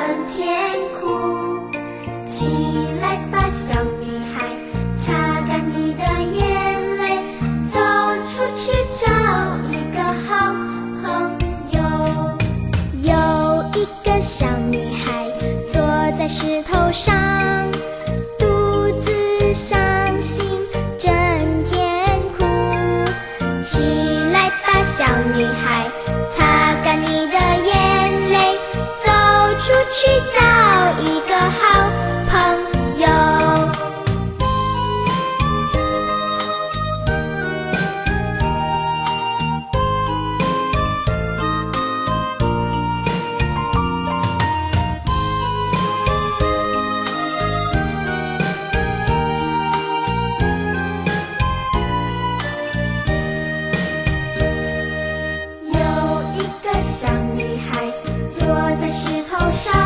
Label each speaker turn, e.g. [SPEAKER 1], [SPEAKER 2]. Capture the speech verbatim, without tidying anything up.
[SPEAKER 1] 天哭。起来吧，小女孩，擦干你的眼泪，走出去找一个好朋友。有一个小女孩坐在石头上，独自伤心，整天哭。起来吧，小女孩，擦干你的眼泪，走出去找一个好朋友。有一个小女孩坐在石头上，